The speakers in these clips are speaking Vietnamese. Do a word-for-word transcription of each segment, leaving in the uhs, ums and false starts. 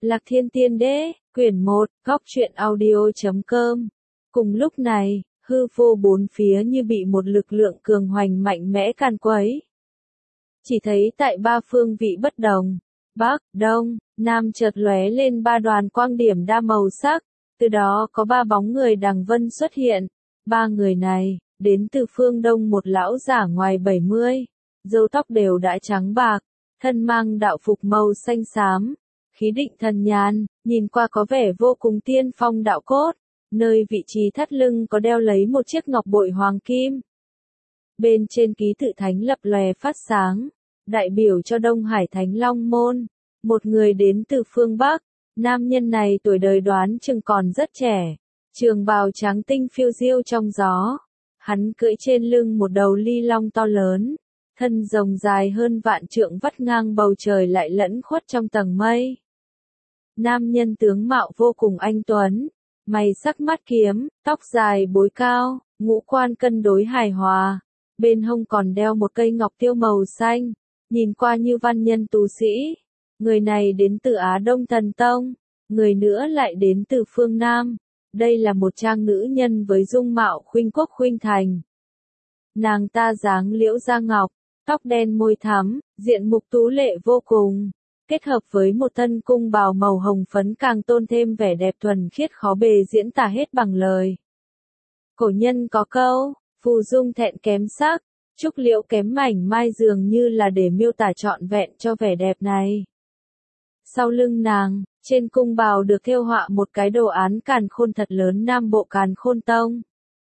Lạc Thiên Tiên Đế, quyển một, góc truyện audio chấm com. Cùng lúc này, hư vô bốn phía như bị một lực lượng cường hoành mạnh mẽ can quấy. Chỉ thấy tại ba phương vị bất đồng, Bắc, Đông, Nam chợt lóe lên ba đoàn quang điểm đa màu sắc, từ đó có ba bóng người đằng vân xuất hiện. Ba người này, đến từ phương Đông, một lão giả ngoài bảy mươi, râu tóc đều đã trắng bạc, thân mang đạo phục màu xanh xám, khí định thần nhàn, nhìn qua có vẻ vô cùng tiên phong đạo cốt, nơi vị trí thắt lưng có đeo lấy một chiếc ngọc bội hoàng kim. Bên trên ký tự thánh lập lòe phát sáng, đại biểu cho Đông Hải Thánh Long Môn, một người đến từ phương Bắc. Nam nhân này tuổi đời đoán chừng còn rất trẻ, trường bào trắng tinh phiêu diêu trong gió, hắn cưỡi trên lưng một đầu ly long to lớn, thân rồng dài hơn vạn trượng vắt ngang bầu trời lại lẫn khuất trong tầng mây. Nam nhân tướng mạo vô cùng anh tuấn, mày sắc mắt kiếm, tóc dài bối cao, ngũ quan cân đối hài hòa, bên hông còn đeo một cây ngọc tiêu màu xanh, nhìn qua như văn nhân tú sĩ. Người này đến từ Á Đông Thần Tông, người nữa lại đến từ phương Nam. Đây là một trang nữ nhân với dung mạo khuynh quốc khuynh thành. Nàng ta dáng liễu da ngọc, tóc đen môi thắm, diện mục tú lệ vô cùng, kết hợp với một thân cung bào màu hồng phấn càng tôn thêm vẻ đẹp thuần khiết khó bề diễn tả hết bằng lời. Cổ nhân có câu, phù dung thẹn kém sắc, trúc liễu kém mảnh mai, dường như là để miêu tả trọn vẹn cho vẻ đẹp này. Sau lưng nàng, trên cung bào được thêu họa một cái đồ án càn khôn thật lớn, Nam Bộ Càn Khôn Tông.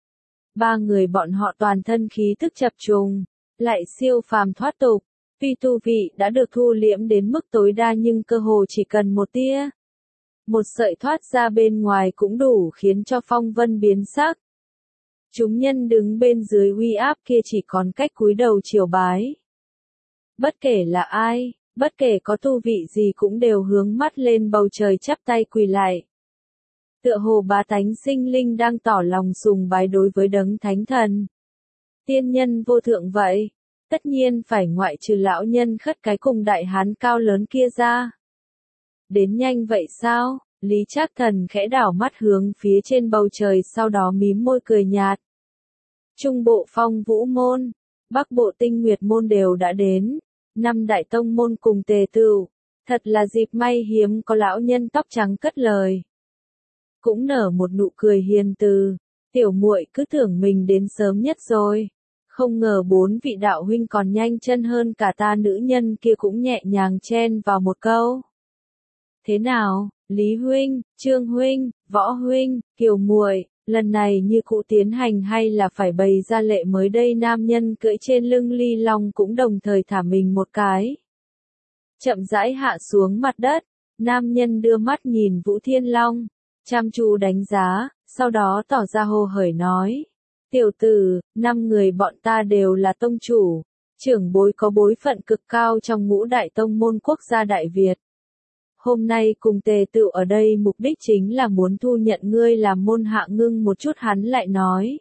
Ba người bọn họ toàn thân khí tức chập trùng, lại siêu phàm thoát tục, tuy tu vị đã được thu liễm đến mức tối đa nhưng cơ hồ chỉ cần một tia, một sợi thoát ra bên ngoài cũng đủ khiến cho phong vân biến sắc. Chúng nhân đứng bên dưới uy áp kia chỉ còn cách cúi đầu triều bái. Bất kể là ai, bất kể có tu vị gì cũng đều hướng mắt lên bầu trời chắp tay quỳ lại. Tựa hồ bá tánh sinh linh đang tỏ lòng sùng bái đối với đấng thánh thần. Tiên nhân vô thượng vậy, tất nhiên phải ngoại trừ lão nhân khất cái cùng đại hán cao lớn kia ra. Đến nhanh vậy sao? Lý Trác Thần khẽ đảo mắt hướng phía trên bầu trời, sau đó mím môi cười nhạt. Trung bộ Phong Vũ Môn, Bắc bộ Tinh Nguyệt Môn đều đã đến. Năm đại tông môn cùng tề tựu, thật là dịp may hiếm có. Lão nhân tóc trắng cất lời, cũng nở một nụ cười hiền từ. Tiểu muội cứ tưởng mình đến sớm nhất rồi, không ngờ bốn vị đạo huynh còn nhanh chân hơn cả ta. Nữ nhân kia cũng nhẹ nhàng chen vào một câu. Thế nào, Lý huynh, Trương huynh, Võ huynh, Kiều muội, lần này như cụ tiến hành hay là phải bày ra lệ mới đây? Nam nhân cưỡi trên lưng ly long cũng đồng thời thả mình một cái, chậm rãi hạ xuống mặt đất. Nam nhân đưa mắt nhìn Vũ Thiên Long, chăm chú đánh giá, sau đó tỏ ra hồ hởi nói. Tiểu tử, năm người bọn ta đều là tông chủ, trưởng bối có bối phận cực cao trong ngũ đại tông môn quốc gia Đại Việt. Hôm nay cùng tề tựu ở đây mục đích chính là muốn thu nhận ngươi làm môn hạ. Ngưng một chút hắn lại nói.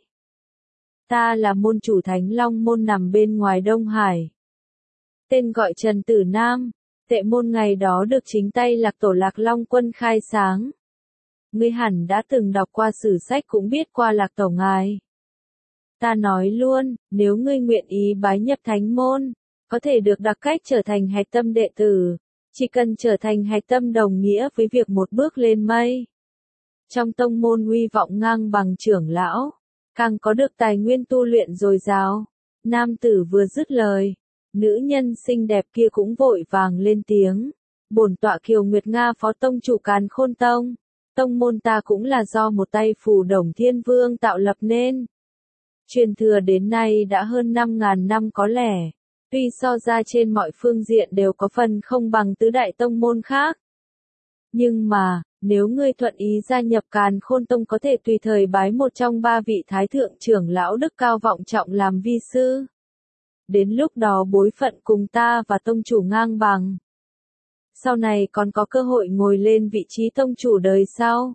Ta là môn chủ Thánh Long Môn nằm bên ngoài Đông Hải. Tên gọi Trần Tử Nam, tệ môn ngày đó được chính tay Lạc Tổ Lạc Long Quân khai sáng. Ngươi hẳn đã từng đọc qua sử sách cũng biết qua Lạc Tổ ngài. Ta nói luôn, nếu ngươi nguyện ý bái nhập Thánh Môn, có thể được đặc cách trở thành hạch tâm đệ tử. Chỉ cần trở thành hạch tâm đồng nghĩa với việc một bước lên mây. Trong tông môn uy vọng ngang bằng trưởng lão, càng có được tài nguyên tu luyện dồi dào. Nam tử vừa dứt lời, nữ nhân xinh đẹp kia cũng vội vàng lên tiếng. Bổn tọa Kiều Nguyệt Nga, phó tông chủ Càn Khôn Tông. Tông môn ta cũng là do một tay Phù Đồng Thiên Vương tạo lập nên. Truyền thừa đến nay đã hơn năm ngàn năm có lẽ. Tuy so ra trên mọi phương diện đều có phần không bằng tứ đại tông môn khác. Nhưng mà, nếu ngươi thuận ý gia nhập Càn Khôn Tông có thể tùy thời bái một trong ba vị thái thượng trưởng lão đức cao vọng trọng làm vi sư. Đến lúc đó bối phận cùng ta và tông chủ ngang bằng. Sau này còn có cơ hội ngồi lên vị trí tông chủ đời sau.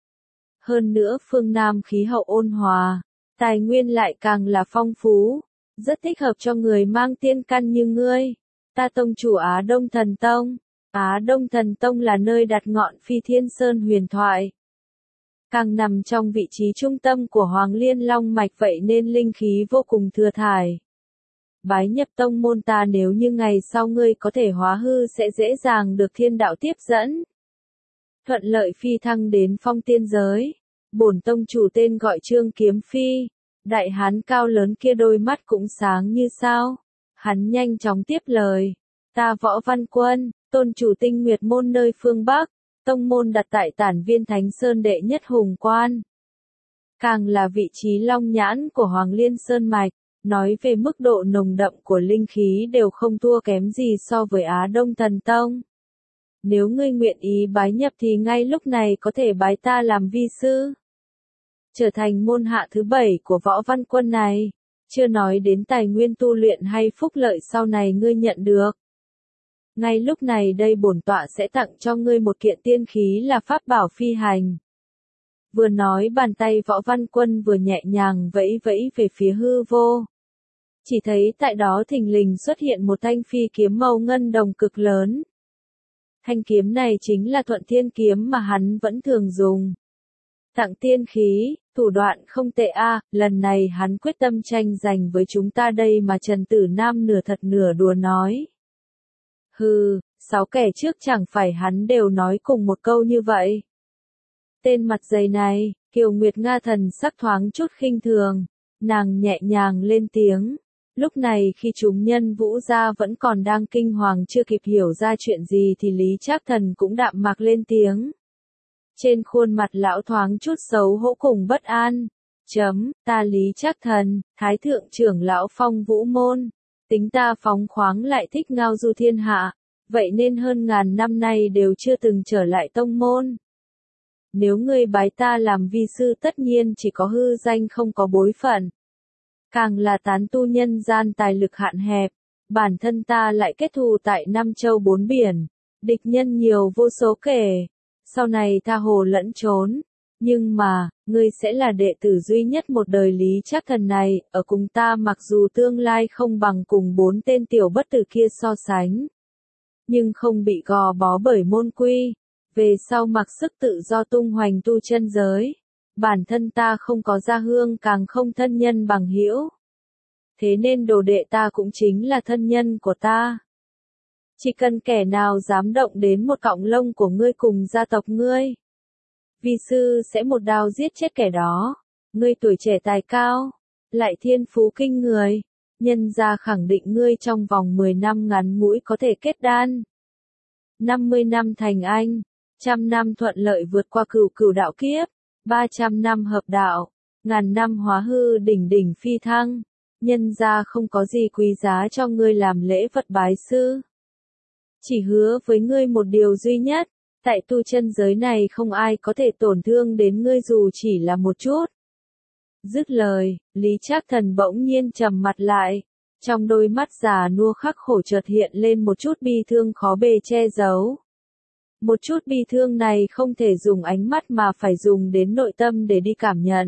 Hơn nữa phương Nam khí hậu ôn hòa, tài nguyên lại càng là phong phú. Rất thích hợp cho người mang tiên căn như ngươi. Ta tông chủ Á Đông Thần Tông, Á Đông Thần Tông là nơi đặt ngọn Phi Thiên Sơn huyền thoại. Càng nằm trong vị trí trung tâm của Hoàng Liên Long Mạch vậy nên linh khí vô cùng thừa thải. Bái nhập tông môn ta nếu như ngày sau ngươi có thể hóa hư sẽ dễ dàng được thiên đạo tiếp dẫn. Thuận lợi phi thăng đến phong tiên giới. Bổn tông chủ tên gọi Trương Kiếm Phi. Đại hán cao lớn kia đôi mắt cũng sáng như sao. Hắn nhanh chóng tiếp lời. Ta Võ Văn Quân, tôn chủ Tinh Nguyệt môn nơi phương Bắc. Tông môn đặt tại Tản Viên Thánh Sơn đệ nhất hùng quan. Càng là vị trí long nhãn của Hoàng Liên Sơn Mạch. Nói về mức độ nồng đậm của linh khí đều không thua kém gì so với Á Đông Thần Tông. Nếu ngươi nguyện ý bái nhập thì ngay lúc này có thể bái ta làm vi sư. Trở thành môn hạ thứ bảy của Võ Văn Quân này. Chưa nói đến tài nguyên tu luyện hay phúc lợi sau này ngươi nhận được. Ngay lúc này đây bổn tọa sẽ tặng cho ngươi một kiện tiên khí là pháp bảo phi hành. Vừa nói bàn tay Võ Văn Quân vừa nhẹ nhàng vẫy vẫy về phía hư vô. Chỉ thấy tại đó thình lình xuất hiện một thanh phi kiếm màu ngân đồng cực lớn. Thanh kiếm này chính là Thuận Thiên kiếm mà hắn vẫn thường dùng. Tặng tiên khí, thủ đoạn không tệ a, lần này hắn quyết tâm tranh giành với chúng ta đây mà Trần Tử Nam nửa thật nửa đùa nói. Hừ, sáu kẻ trước chẳng phải hắn đều nói cùng một câu như vậy. Tên mặt dày này, Kiều Nguyệt Nga thần sắc thoáng chút khinh thường, nàng nhẹ nhàng lên tiếng. Lúc này khi chúng nhân Vũ gia vẫn còn đang kinh hoàng chưa kịp hiểu ra chuyện gì thì Lý Trác Thần cũng đạm mạc lên tiếng. Trên khuôn mặt lão thoáng chút xấu hổ cùng bất an. Chấm, ta Lý Trác Thần, Thái thượng trưởng lão Phong Vũ môn. Tính ta phóng khoáng lại thích ngao du thiên hạ. Vậy nên hơn ngàn năm nay đều chưa từng trở lại tông môn. Nếu ngươi bái ta làm vi sư tất nhiên chỉ có hư danh không có bối phận. Càng là tán tu nhân gian tài lực hạn hẹp, bản thân ta lại kết thù tại năm châu bốn biển, địch nhân nhiều vô số kể, sau này tha hồ lẫn trốn, nhưng mà, ngươi sẽ là đệ tử duy nhất một đời Lý Trác Thần này, ở cùng ta mặc dù tương lai không bằng cùng bốn tên tiểu bất tử kia so sánh, nhưng không bị gò bó bởi môn quy, về sau mặc sức tự do tung hoành tu chân giới. Bản thân ta không có gia hương càng không thân nhân bằng hữu. Thế nên đồ đệ ta cũng chính là thân nhân của ta. Chỉ cần kẻ nào dám động đến một cọng lông của ngươi cùng gia tộc ngươi. Vi sư sẽ một đao giết chết kẻ đó. Ngươi tuổi trẻ tài cao, lại thiên phú kinh người. Nhân gia khẳng định ngươi trong vòng mười năm ngắn ngủi có thể kết đan. năm mươi năm thành anh, trăm năm thuận lợi vượt qua cửu cửu đạo kiếp. ba trăm năm hợp đạo, ngàn năm hóa hư đỉnh đỉnh phi thăng, nhân gia không có gì quý giá cho ngươi làm lễ vật bái sư. Chỉ hứa với ngươi một điều duy nhất, tại tu chân giới này không ai có thể tổn thương đến ngươi dù chỉ là một chút. Dứt lời, Lý Trác Thần bỗng nhiên trầm mặt lại, trong đôi mắt già nua khắc khổ chợt hiện lên một chút bi thương khó bề che giấu. Một chút bi thương này không thể dùng ánh mắt mà phải dùng đến nội tâm để đi cảm nhận.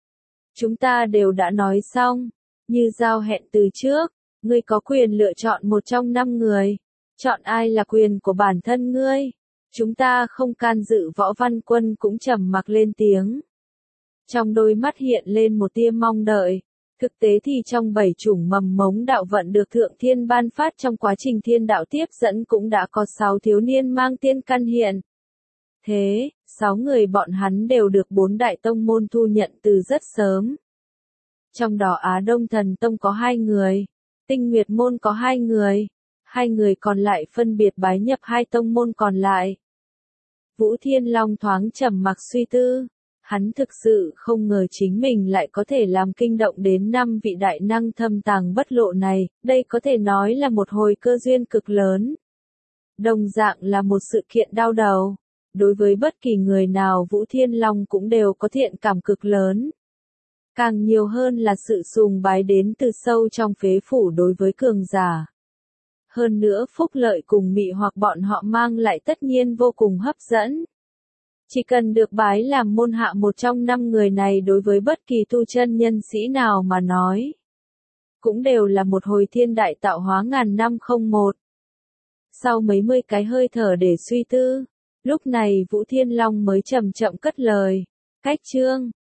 Chúng ta đều đã nói xong, như giao hẹn từ trước, ngươi có quyền lựa chọn một trong năm người, chọn ai là quyền của bản thân ngươi. Chúng ta không can dự. Võ Văn Quân cũng trầm mặc lên tiếng. Trong đôi mắt hiện lên một tia mong đợi. Thực tế thì trong bảy chủng mầm mống đạo vận được Thượng Thiên ban phát trong quá trình thiên đạo tiếp dẫn cũng đã có sáu thiếu niên mang tiên căn hiện. Thế, sáu người bọn hắn đều được bốn đại tông môn thu nhận từ rất sớm. Trong đó Á Đông Thần Tông có hai người, Tinh Nguyệt môn có hai người, hai người còn lại phân biệt bái nhập hai tông môn còn lại. Vũ Thiên Long thoáng trầm mặc suy tư. Hắn thực sự không ngờ chính mình lại có thể làm kinh động đến năm vị đại năng thâm tàng bất lộ này, đây có thể nói là một hồi cơ duyên cực lớn. Đồng dạng là một sự kiện đau đầu. Đối với bất kỳ người nào Vũ Thiên Long cũng đều có thiện cảm cực lớn. Càng nhiều hơn là sự sùng bái đến từ sâu trong phế phủ đối với cường giả. Hơn nữa phúc lợi cùng mị hoặc bọn họ mang lại tất nhiên vô cùng hấp dẫn. Chỉ cần được bái làm môn hạ một trong năm người này đối với bất kỳ tu chân nhân sĩ nào mà nói, cũng đều là một hồi thiên đại tạo hóa ngàn năm không một. Sau mấy mươi cái hơi thở để suy tư, lúc này Vũ Thiên Long mới chậm chậm cất lời. Cách chương